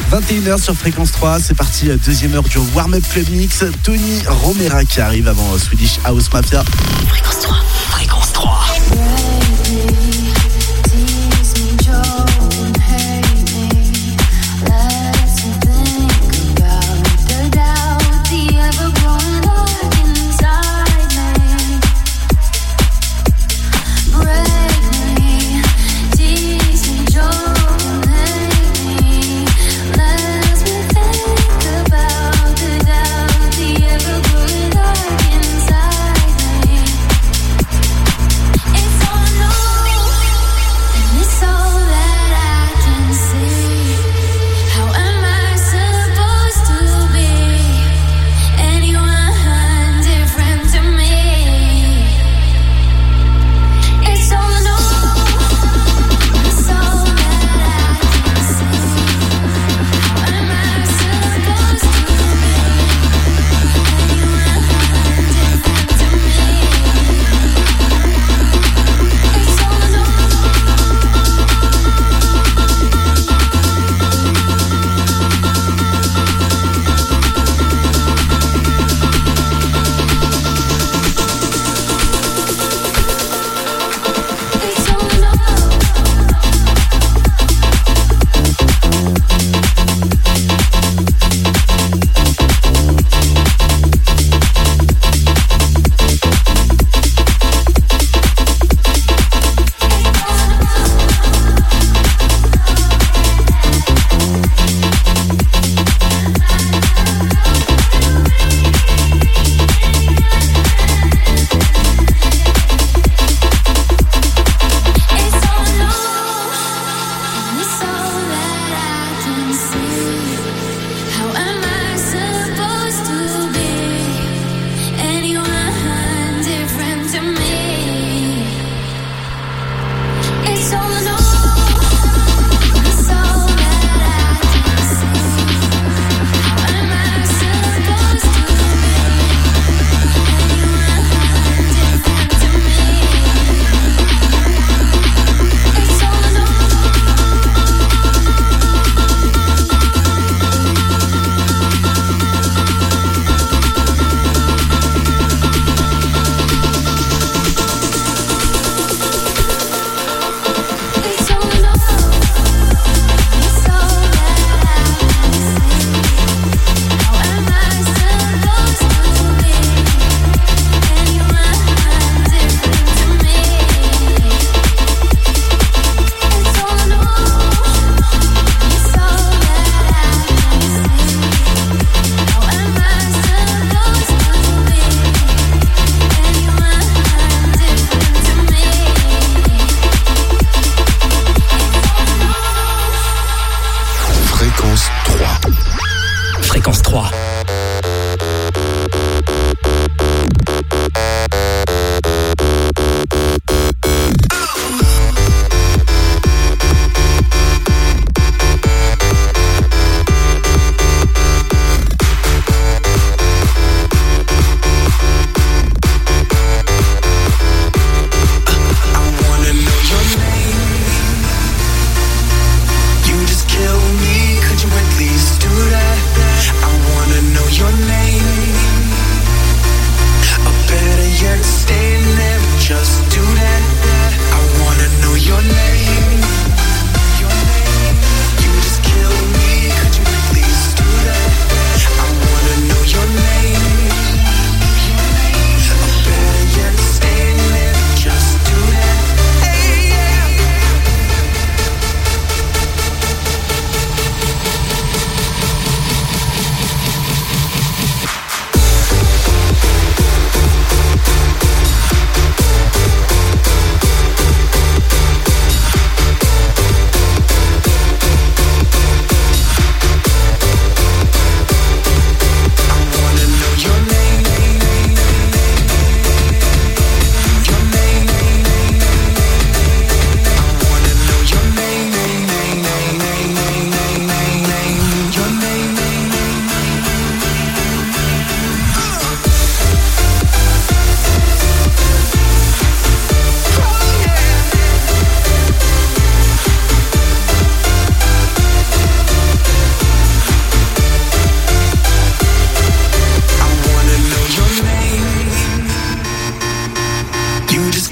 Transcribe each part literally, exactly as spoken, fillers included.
vingt et une heures sur Fréquence trois, c'est parti, deuxième heure du Warm-Up Club Mix. Tony Romera qui arrive avant Swedish House Mafia. Fréquence trois, Fréquence trois. It's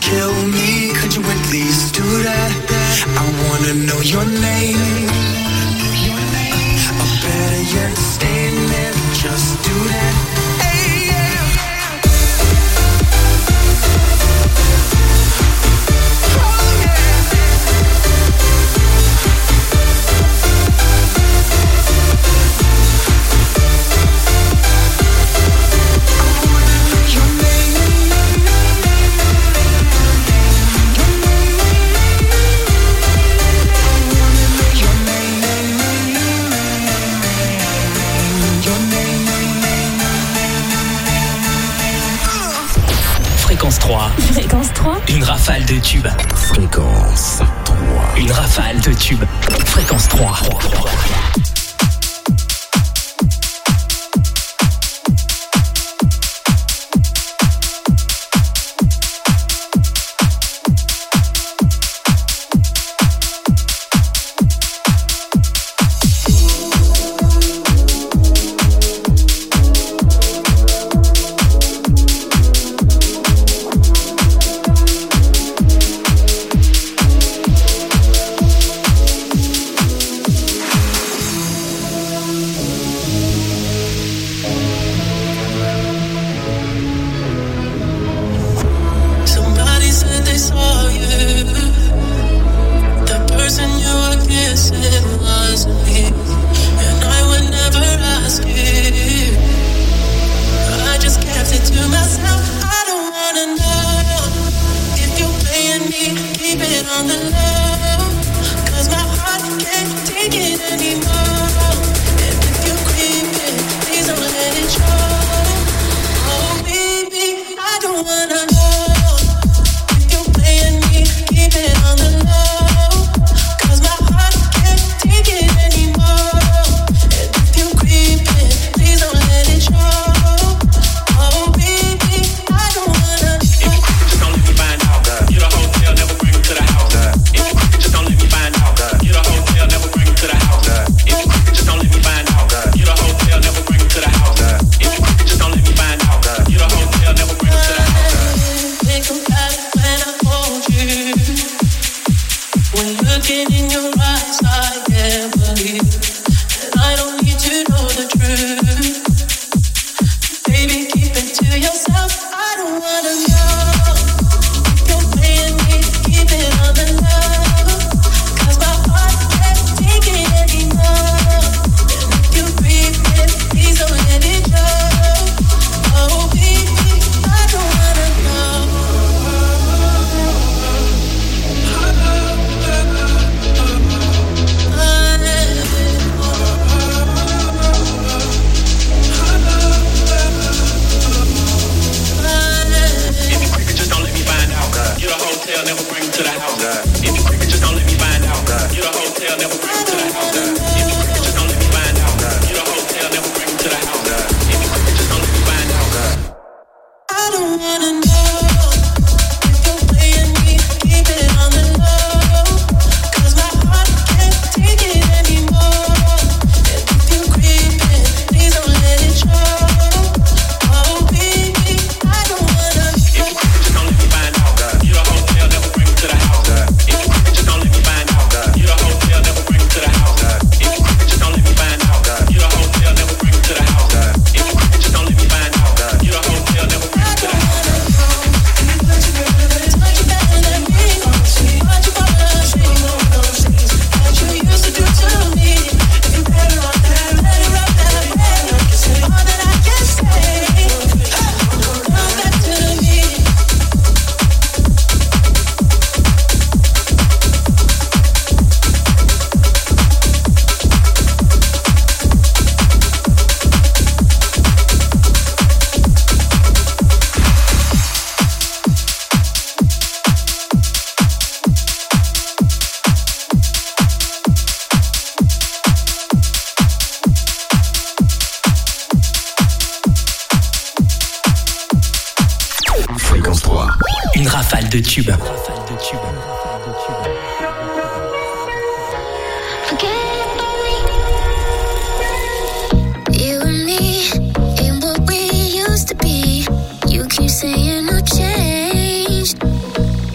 kill me, could you at least do that? I wanna know your name. Or better yet, stay there, just do that. Hey, yeah. Oh, yeah. Fréquence trois. Fréquence trois. Une rafale de tubes. Fréquence trois. Une rafale de tubes. Fréquence trois. de tubes. Saying I changed,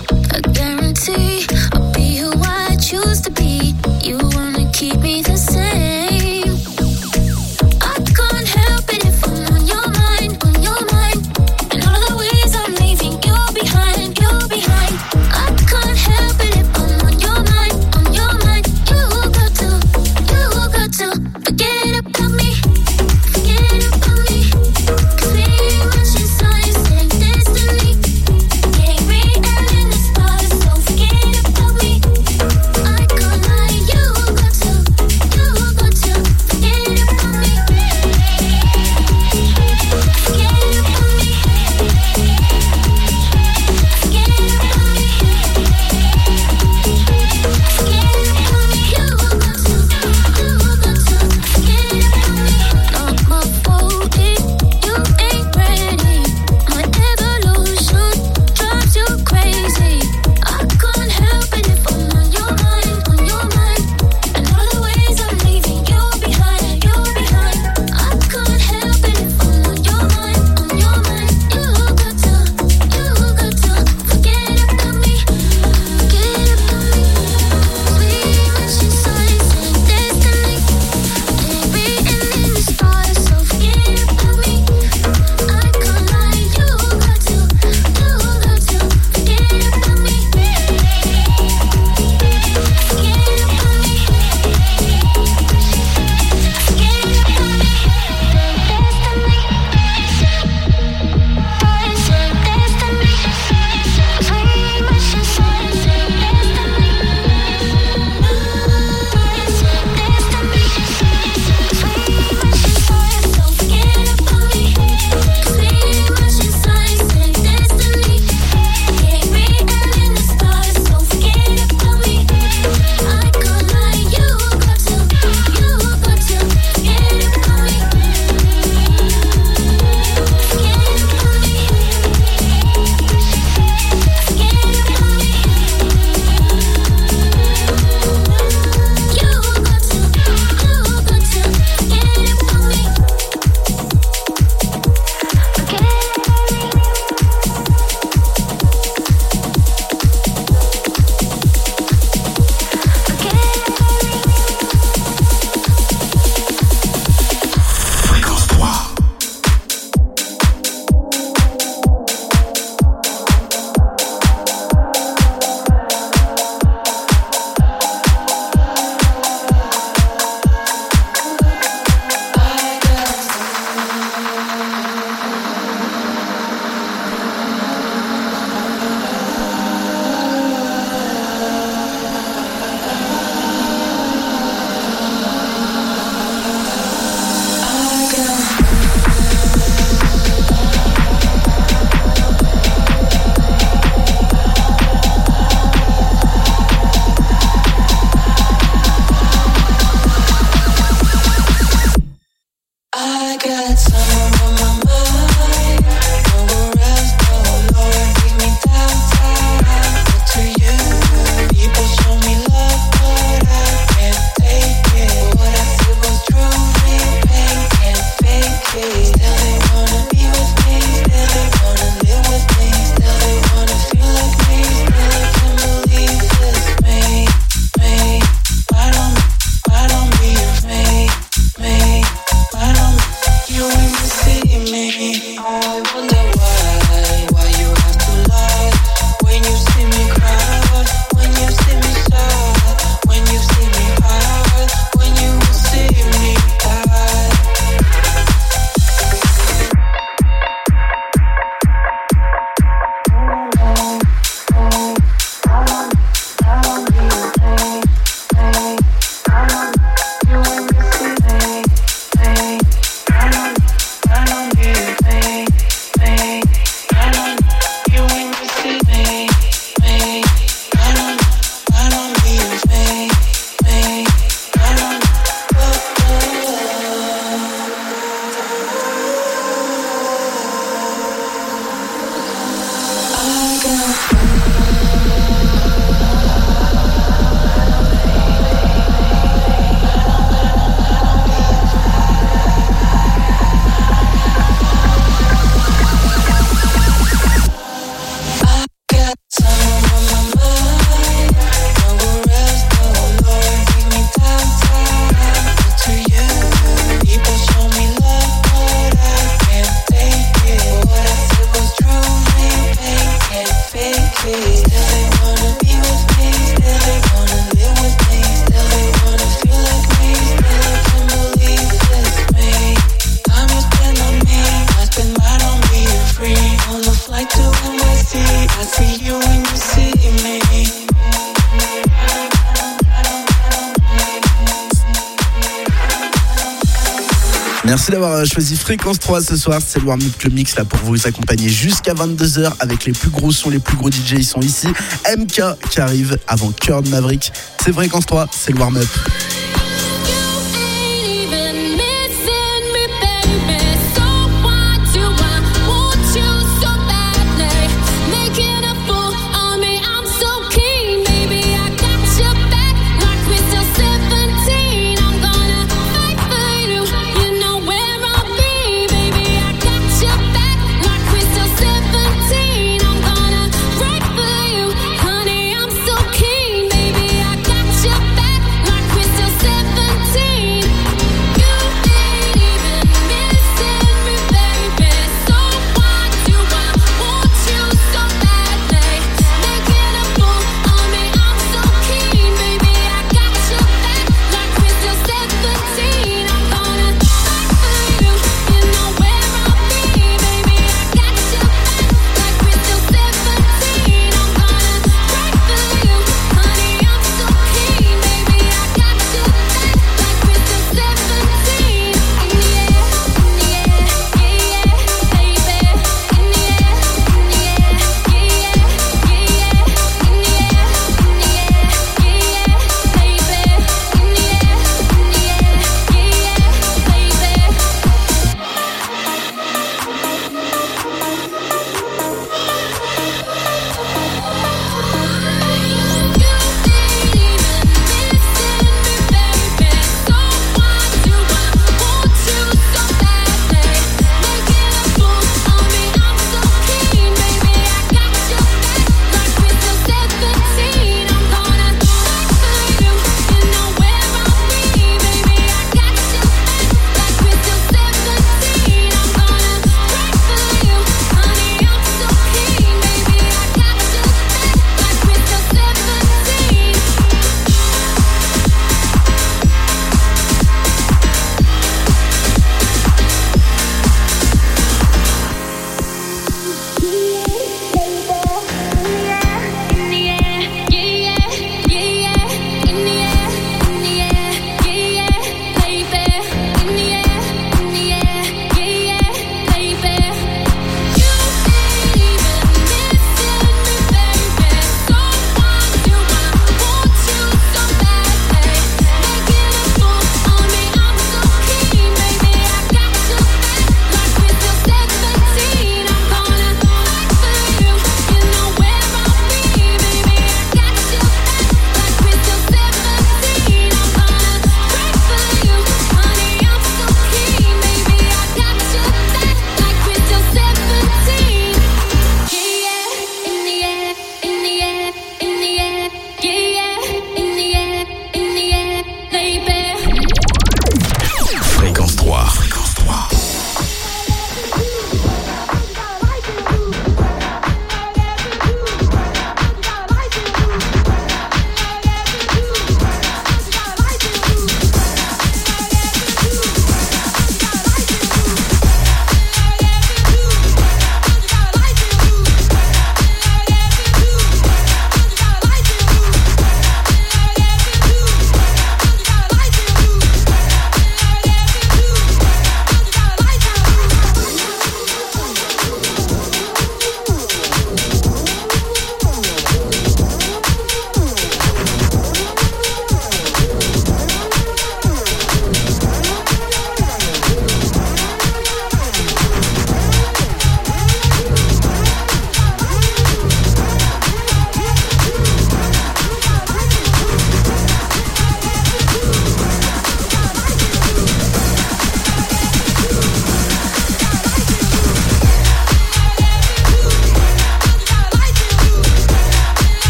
see you when you see me. Merci d'avoir choisi Fréquence trois ce soir. C'est le Warm Up Club Mix là pour vous accompagner jusqu'à vingt-deux heures avec les plus gros sons, les plus gros D J. Ils sont ici. M K qui arrive avant Kurt Maverick. C'est Fréquence trois, c'est le Warm Up. Crystal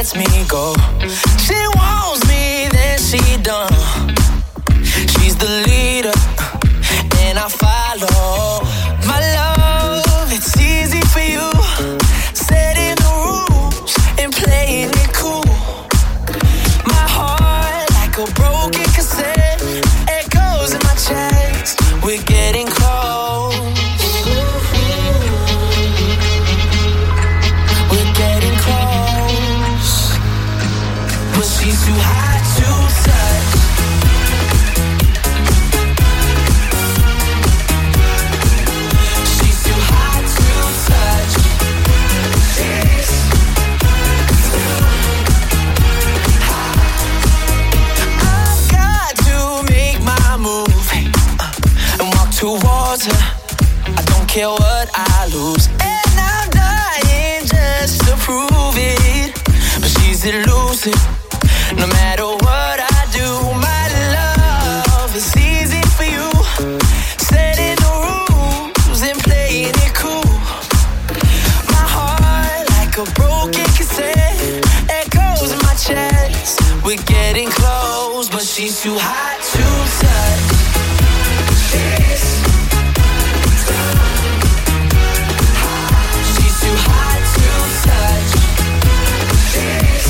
lets me go. She wants me, then she done. She's the leader, and I follow. My love, it's easy for you. Setting the rules and playing it cool. My heart, like a broken cassette, echoes in my chest. We're getting close. We're getting close. But she's too hot to touch. She's too hot to touch. She's too hot. I've got to make my move and walk towards her. I don't care what I lose, and I'm dying just to prove it. But she's elusive, no matter what I do. My love is easy for you. Setting the rules and playing it cool. My heart, like a broken cassette, echoes in my chest. We're getting close, but she's too hot to touch. She's She's too hot to touch. She's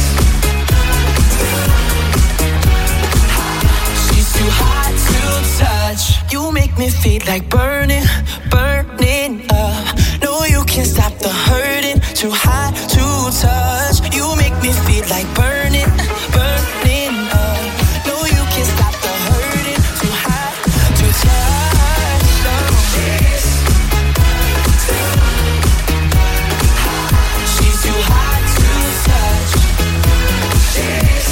She's too hot to touch. You make me feel like burning, burning up. No, you can't stop the hurting. Too hot to touch. You make me feel like burning, burning up. No, you can't stop the hurting. Too hot to touch. Oh. She's too hot to touch. She's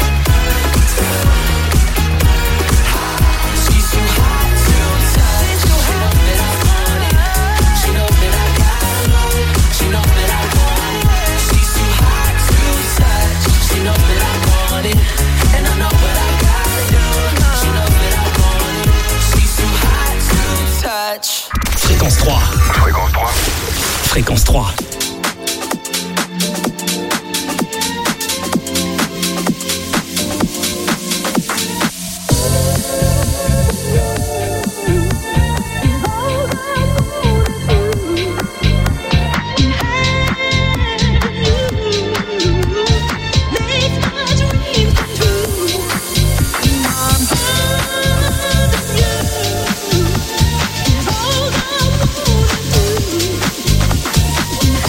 She's too hot to touch. She knows that I want it. She knows that I got it. She knows that I want it. She's too hot to touch. She knows that I want it, and I know what I gotta do. She knows that I want it. She's too hot to touch. Fréquence trois. Fréquence trois. Fréquence trois. All I wanna do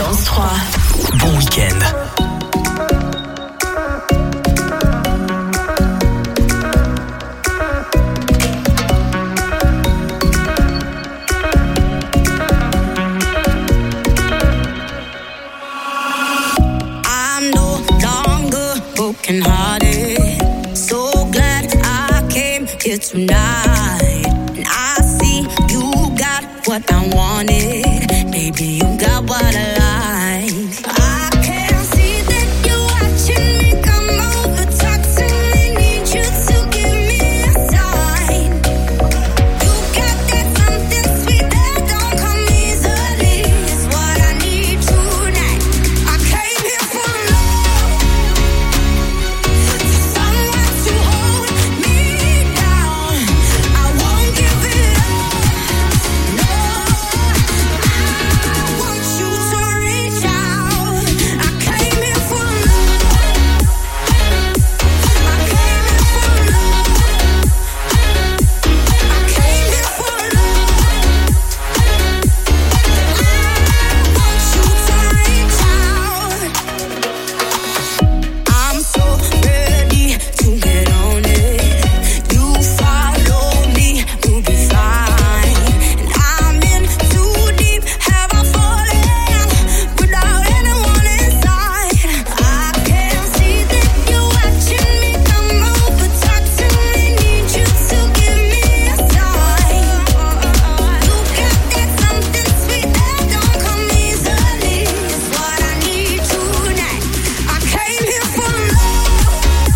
Fréquence trois. Bon week-end. I'm no longer broken-hearted. So glad I came here tonight. And I see you got what I wanted. Maybe you got what I like. I can see that you're watching me come over, talk to me, need you to give me a sign. You got that something sweet that don't come easily. It's what I need tonight. I came here for love, someone to hold me down. I won't give it up. No, I want you to reach out. I came here for love. I came here for love. I came here for love. I want you to reach out. I'm so ready to get on it. You follow me, we'll be fine. And I'm in too deep. Have I fallen without anyone inside? I can see that you're watching me come over, talk to me, need you to give me a sign. You got that something sweet that don't come easily. It's what I need tonight. I came here for love,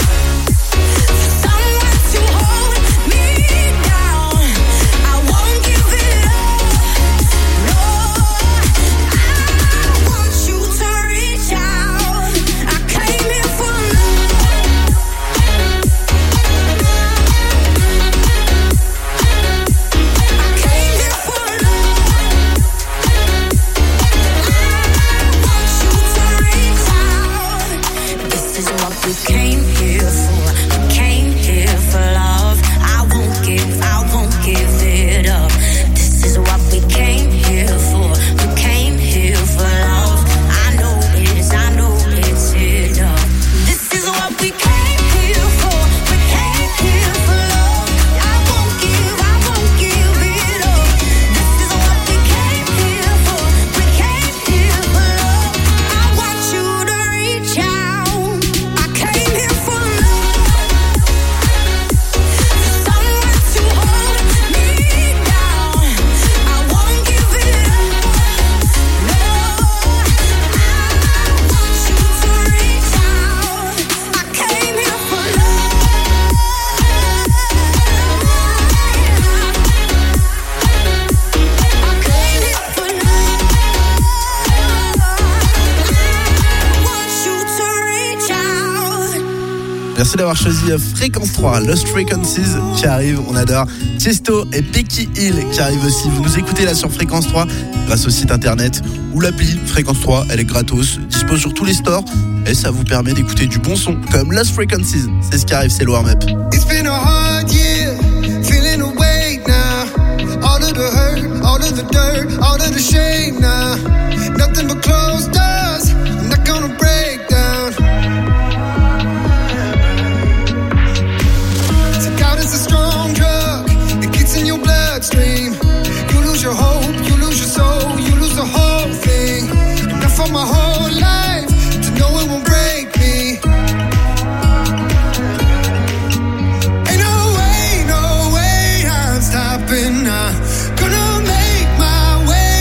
someone to hold me down. I won't give it up. No, I want you to reach out. I came here for love. I came here for love. I want you to reach out. This is what we came here for. We came here for love. I won't give, I won't give it up. This is what we came here for. We came here for love. I know it's, I know it's enough. This is what we came here for. We came here for love. I won't give, I won't give it up. This is what we came here for. We came here for love. I want you to reach out. I came here for love, someone to hold me down. I won't give it up. No, I want you to reach out. I came here for love. I came here for love. I want you to reach out. Merci d'avoir choisi Fréquence trois, Lost Frequencies qui arrive, on adore. Tiesto et Becky Hill qui arrivent aussi. Vous nous écoutez là sur Fréquence trois grâce au site internet ou l'appli Fréquence trois, elle est gratos, dispose sur tous les stores et ça vous permet d'écouter du bon son comme Lost Frequencies. C'est ce qui arrive, c'est le warm-up. It's been a hard year, feeling awake now. All of the hurt, all of the dirt, all of the shame now. Nothing but closed doors, I'm not gonna break down. So doubt is a strong drug, it gets in your bloodstream. You lose your hope, you lose your soul, you lose the whole thing. And I fought my whole life to know it won't break me. Ain't no way, no way I'm stopping now. Gonna make my way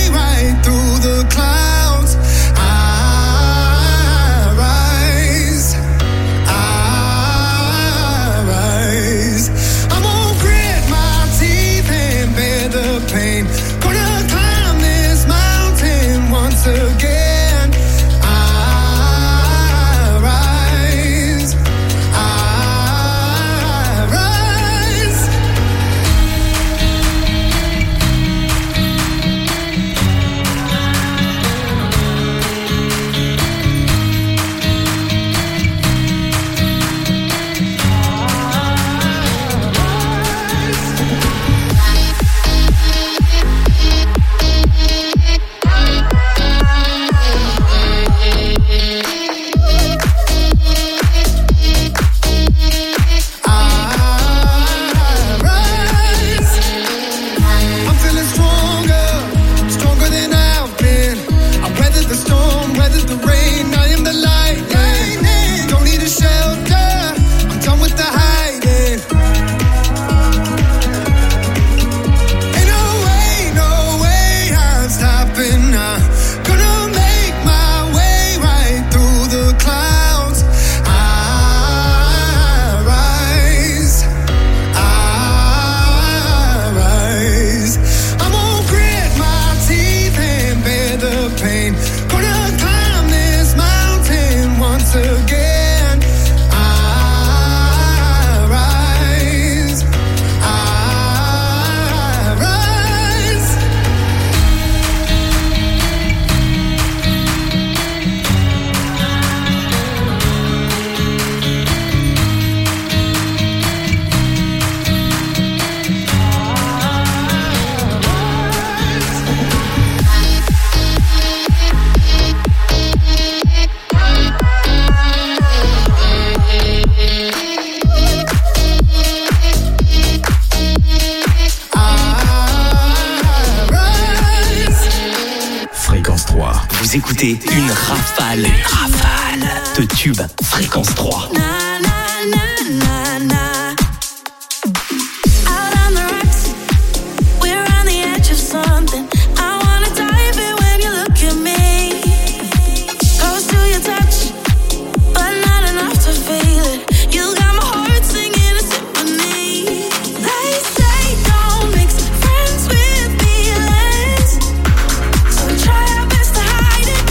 Vous écoutez une rafale, une rafale de tubes. Fréquence trois. Na, na, na, na, na. Out on the rocks, we're on the edge of something. I wanna dive in when you look at me. Close to your touch, but not enough to feel it. You got my heart singing a symphony. They say don't mix friends with feelings, so we try our best to hide it.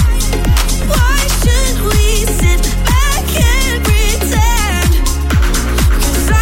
Why should we sit back and pretend? 'Cause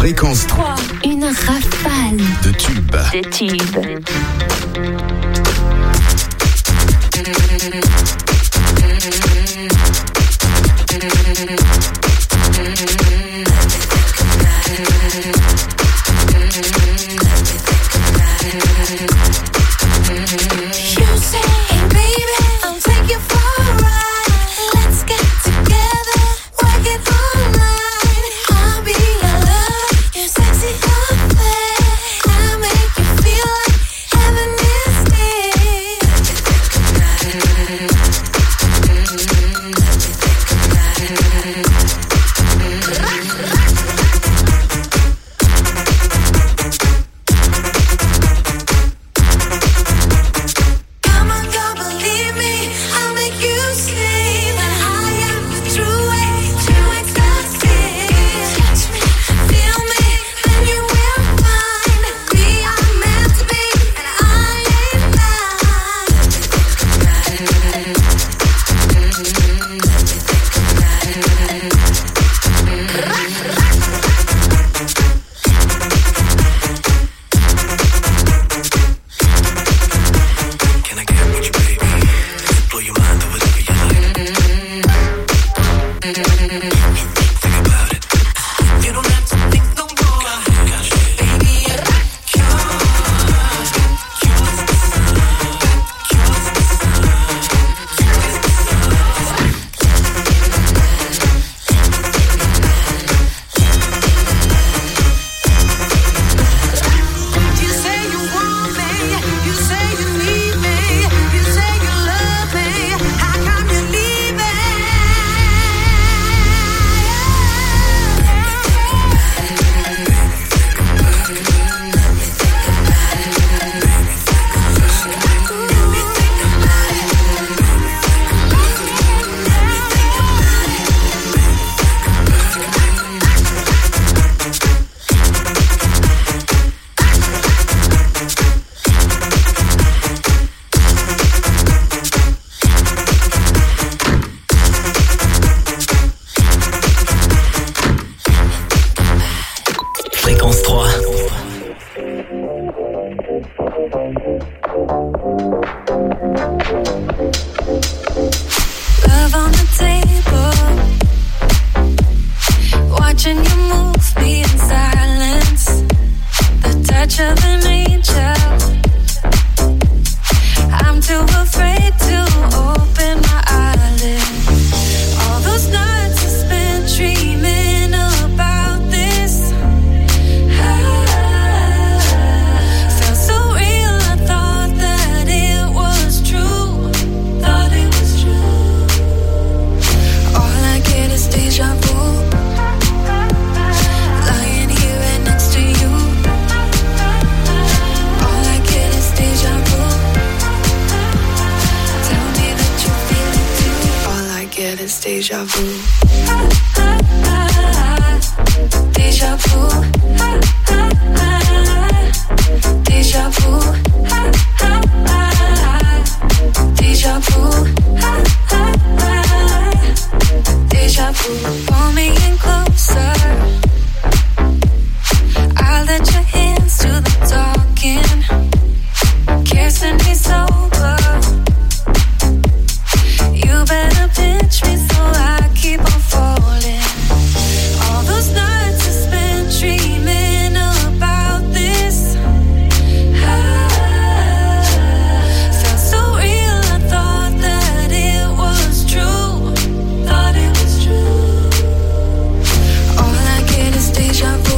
Fréquence trois, une rafale de tubes. de tubes. You say, hey baby, I'll take you for a ride. Let's get together, work it all night. I'll be your lover, your sexy affair. I'll make you feel like heaven is near. Come on, girl, believe me, I'll make you see that I am the true way to ecstasy. Touch me, feel me, then you will find we are meant to be, and I ain't Can I get with you, baby? Blow your mind or whatever you like. Think about it. You don't have to think no more. Baby, I'm You say you want me, you say you need me, you say you love me. How come you leave it? Fréquence trois. Love on the table, watching you move me in silence. The touch of an angel. I'm too afraid to open my eyelids. All those nights I spent dreaming about this. Felt so real, I thought that it was true. Thought it was true. All I get is deja vu. Lying here right next to you. All I get is deja vu. Tell me that you feel it too. All I get is deja vu. Deja vu. Deja vu. Deja vu. Deja vu. Pull me in closer. I'll let your hands do the talking. Kissing me sober. You better pinch me so I keep on falling. All those nights I spent dreaming about this. Felt so real, I thought that it was true. Thought it was true. All I get is deja vu.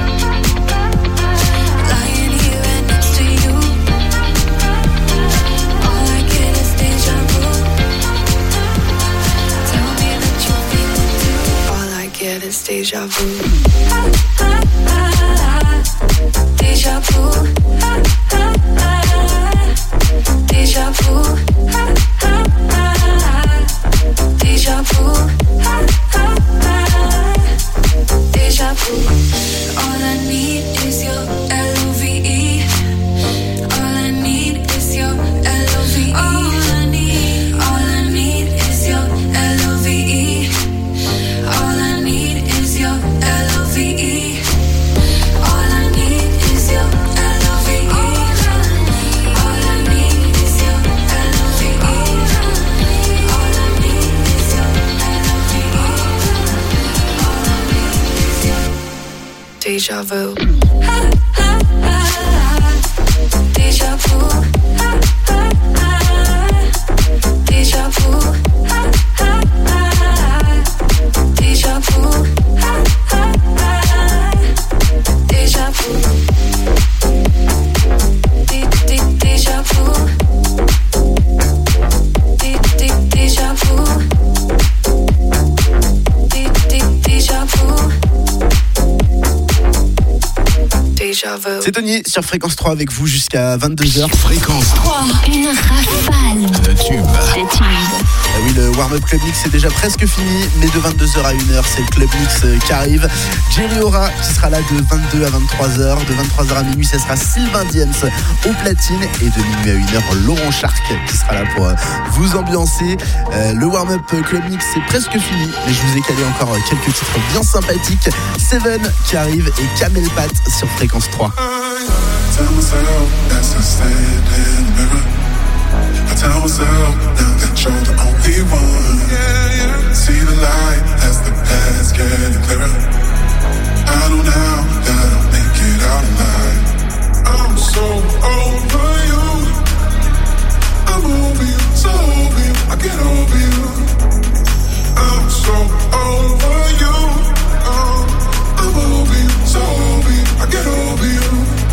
Lying here right next to you. All I get is deja vu. Tell me that you feel it too. All I get is deja vu. Deja vu. Deja vu. Deja vu. Deja vu. All I need is your L O V E. All I need is your L O V E. All I need, all I need is your L O V E. All I need is your L O V E. Deja vu. Ha, ha, ha. Deja vu. Ha, ha, ha. Deja vu. Ha, ha, ha. Deja vu. Ha, ha, ha. Deja vu. De- de- Deja vu. De- de- Deja vu. De- de- Deja vu. Deja vu. C'est Tony sur Fréquence trois avec vous jusqu'à vingt-deux heures. Fréquence trois. Une rafale De tube. de tubes. Ah oui, le warm-up Club Mix c'est déjà presque fini, mais de vingt-deux heures à une heure, c'est le Club Mix euh, qui arrive. Jerry Aura qui sera là de vingt-deux à vingt-trois heures. De vingt-trois heures à minuit, ça sera Sylvain Diens au platine. Et de minuit à une heure, Laurent Charc qui sera là pour euh, vous ambiancer. Euh, le warm-up Club Mix c'est presque fini, mais je vous ai calé encore euh, quelques titres bien sympathiques. Seven qui arrive et Kamel Pat sur Fréquence trois. Tell myself as I stand in the mirror. I tell myself now that you're the only one. Yeah, yeah. See the light as the path's getting clearer. I know now that I'll make it out alive. I'm so over you. I'm over you, so over you. I get over you. I'm so over you. Oh, I'm over you, so over you. I get over you.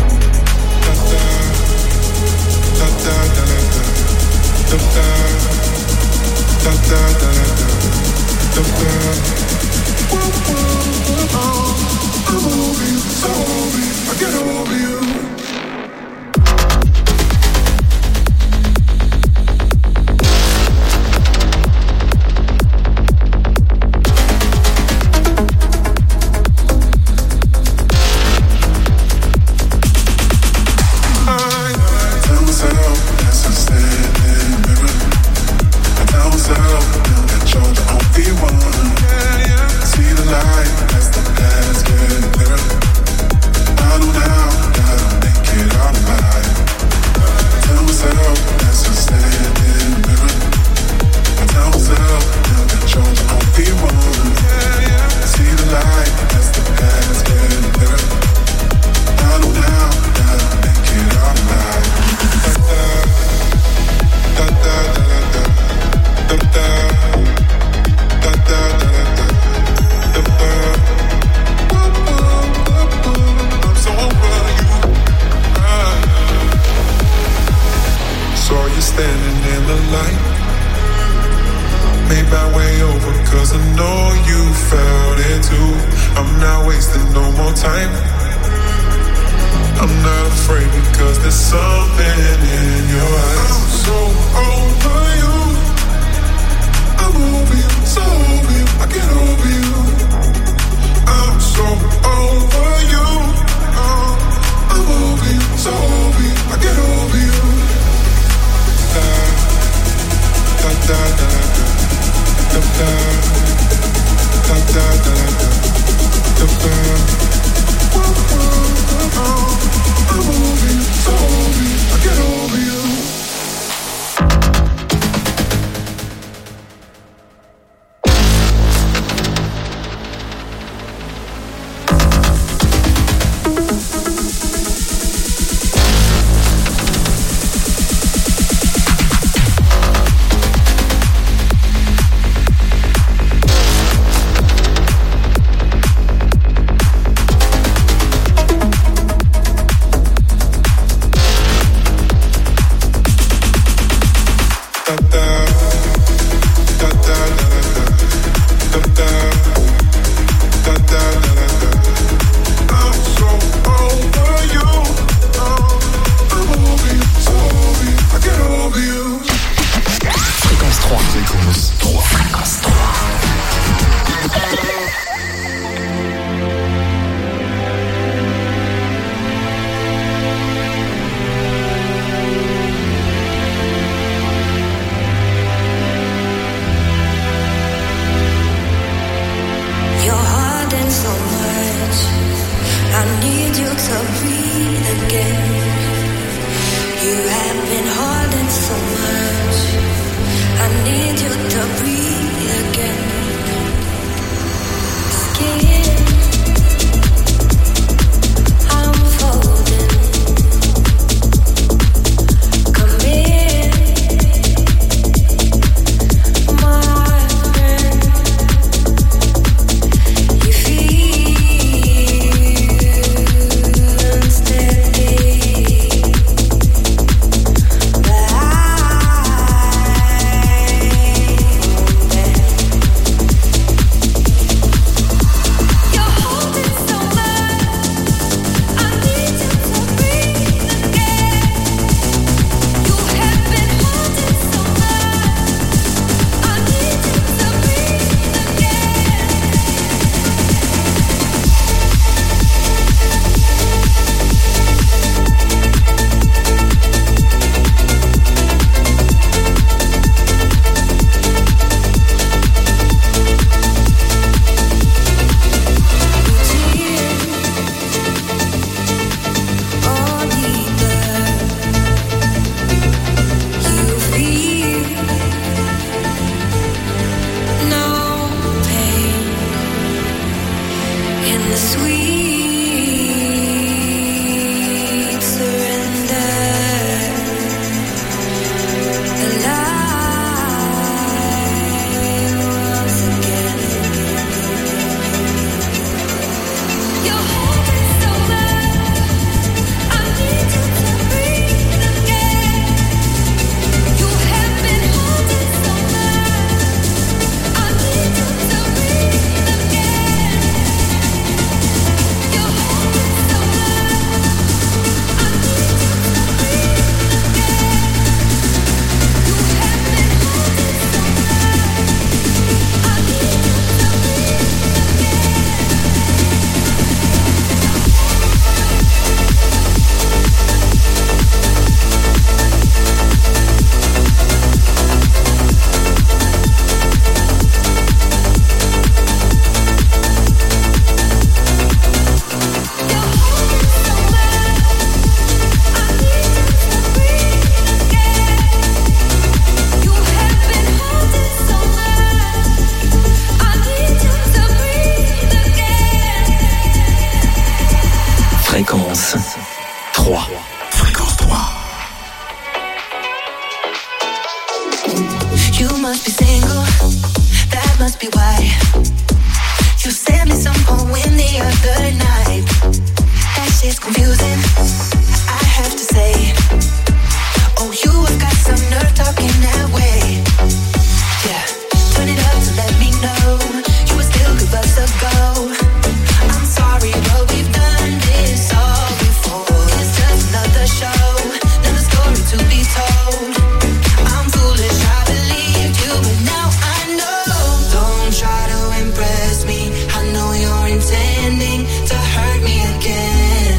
Da da da da da da da da da da da da. I'm over you, so over you. I get over you. Skin trois. Fréquence trois. You must be single, that must be why you sent me some poem the other night. That shit's confusing, I have to say. Oh, you have got some nerve talking that way. Yeah, turn it up to let me know you would still give us a go. I'm sorry, but we've done this all before. It's just another show, another story to be told. I'm foolish, I believed you, but now I know. Don't try to impress me, I know you're intending to hurt me again.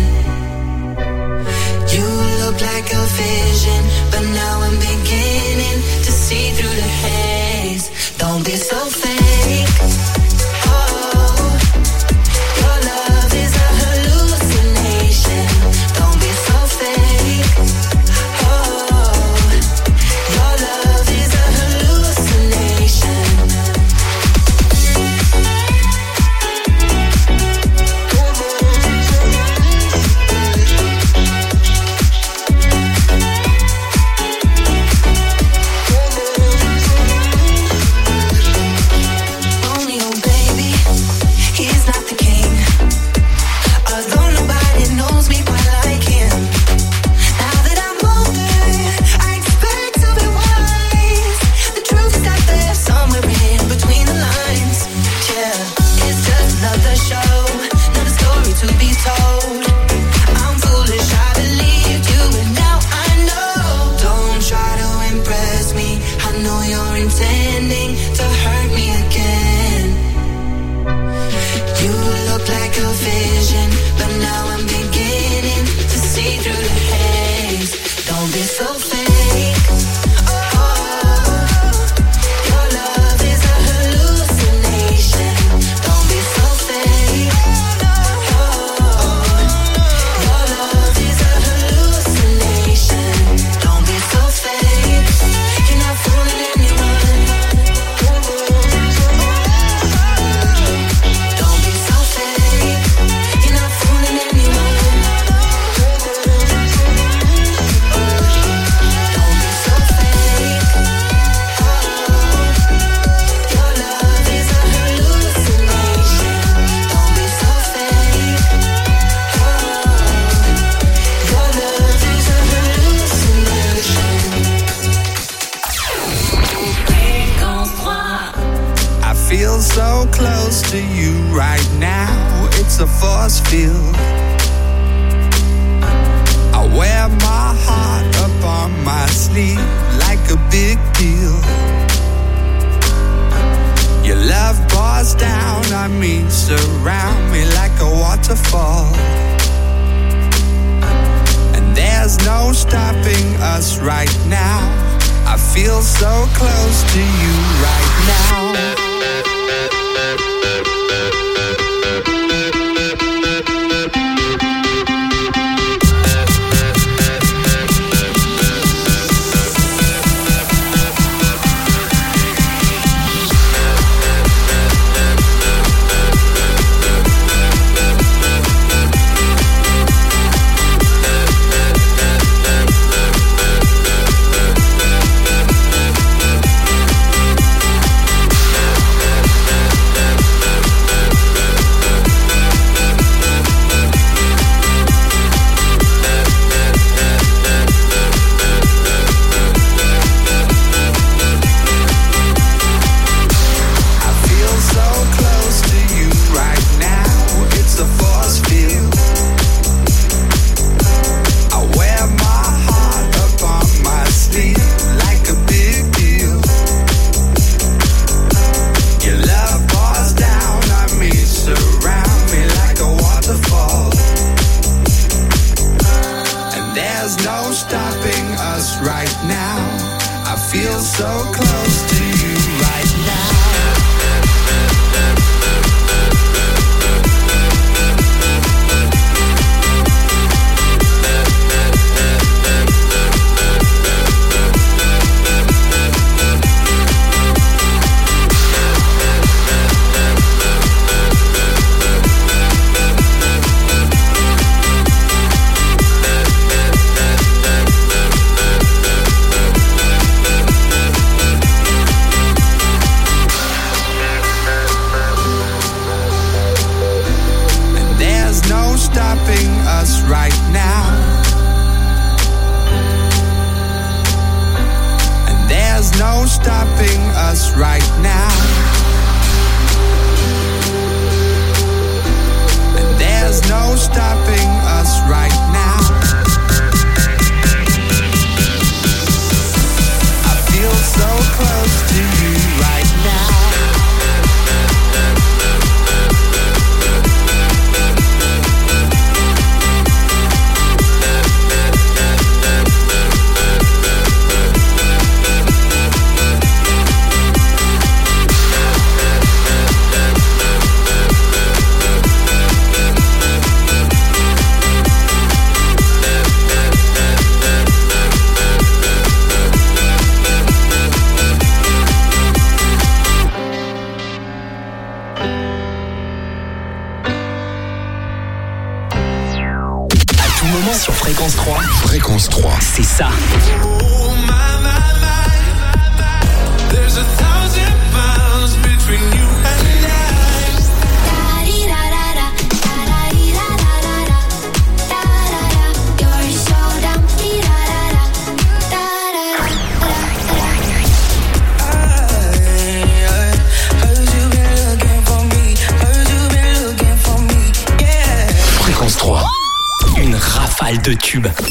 You look like a vision, but now I'm beginning to see through the haze. Don't be so fake. Oh, your love is a hallucination. Don't be so fake. Oh, your love is a hallucination. Romeo, baby, he's not the king. Although nobody knows me quite like him. Now that I'm older, I expect to be wise. The truth is out there somewhere in between the lines. Yeah, it's just another show, another story to be told. I'm foolish, I believed you, but now I know. Don't try to impress me, I know you're intending to hurt me again. You look like a vision, but now I'm beginning to see through the haze. Don't be so fake. Oh, your love is a hallucination. Don't be so fake. Oh, your love is a hallucination. Don't be so fake. You're not fooling anyone. Don't be so fake. You're not fooling anyone. Don't be so fake. Oh, your love is a hallucination. Don't be so fake. Oh, your love is a hallucination. I feel so close to you right now. It's a force field. I wear my heart up on my sleeve like a big deal. Your love pours down on me, surround me like a waterfall. And there's no stopping us right now. I feel so close to you right now. Fréquence trois, Fréquence trois. c'est ça. Oh my, my, my. There's a thousand miles between you and I. Fréquence trois, une rafale de tubes.